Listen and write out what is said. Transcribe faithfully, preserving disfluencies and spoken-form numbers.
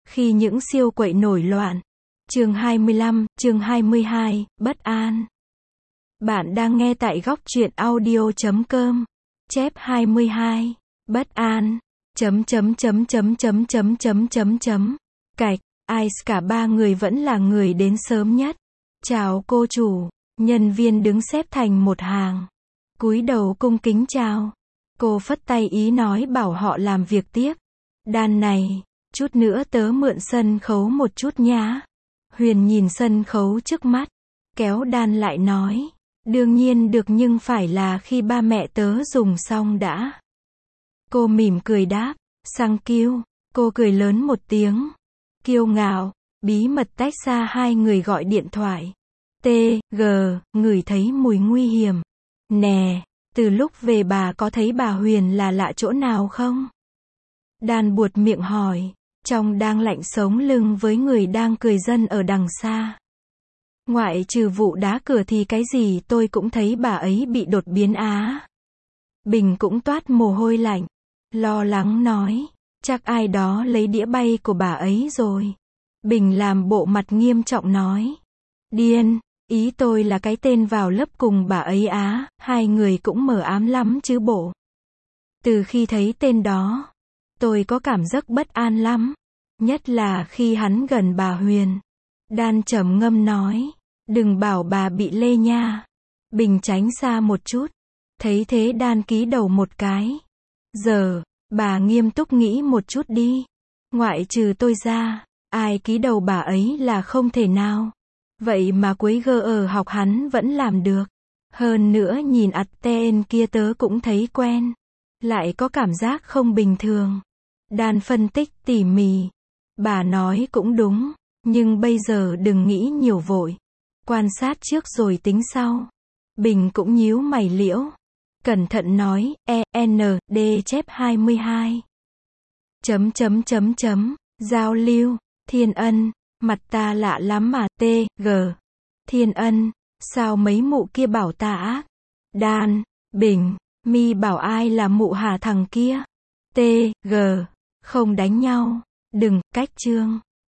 Khi những siêu quậy nổi loạn. Chương hai mươi lăm, chương hai mươi hai, bất an. Bạn đang nghe tại góc truyện audio chấm com. Chép hai mươi hai. Bất an. Chấm chấm chấm chấm chấm chấm chấm chấm chấm. Cạch. Ai cả ba người vẫn là người đến sớm nhất. Chào cô chủ. Nhân viên đứng xếp thành một hàng. Cúi đầu cung kính chào. Cô phất tay ý nói bảo họ làm việc tiếp. Đàn này, chút nữa tớ mượn sân khấu một chút nhá. Huyền nhìn sân khấu trước mắt, kéo Đan lại nói. Đương nhiên được nhưng phải là khi ba mẹ tớ dùng xong đã. Cô mỉm cười đáp. Sang kiêu. Cô cười lớn một tiếng. Kiêu ngạo, bí mật tách ra hai người gọi điện thoại. T, G, ngửi thấy mùi nguy hiểm. Nè, từ lúc về bà có thấy bà Huyền là lạ chỗ nào không? Đan buột miệng hỏi, trong đang lạnh sống lưng với người đang cười dân ở đằng xa. Ngoại trừ vụ đá cửa thì cái gì tôi cũng thấy bà ấy bị đột biến á. Bình cũng toát mồ hôi lạnh, lo lắng nói, chắc ai đó lấy đĩa bay của bà ấy rồi. Bình làm bộ mặt nghiêm trọng nói, điên, ý tôi là cái tên vào lớp cùng bà ấy á, hai người cũng mờ ám lắm chứ bộ. Từ khi thấy tên đó, tôi có cảm giác bất an lắm, nhất là khi hắn gần bà Huyền. Đan trầm ngâm nói, đừng bảo bà bị lê nha. Bình tránh xa một chút, thấy thế Đan ký đầu một cái. Giờ, bà nghiêm túc nghĩ một chút đi. Ngoại trừ tôi ra, ai ký đầu bà ấy là không thể nào. Vậy mà cuối gơ ở học hắn vẫn làm được. Hơn nữa nhìn ặt tên kia tớ cũng thấy quen. Lại có cảm giác không bình thường. Đan phân tích tỉ mỉ. Bà nói cũng đúng, nhưng bây giờ đừng nghĩ nhiều vội. Quan sát trước rồi tính sau. Bình cũng nhíu mày liễu. Cẩn thận nói, E, N, D chép hai mươi hai. Chấm chấm chấm chấm, giao lưu, Thiên Ân, mặt ta lạ lắm mà, T, G. Thiên Ân, sao mấy mụ kia bảo ta ác? Đan, Bình, mi bảo ai là mụ hả thằng kia? T, G, không đánh nhau, đừng, cách chương.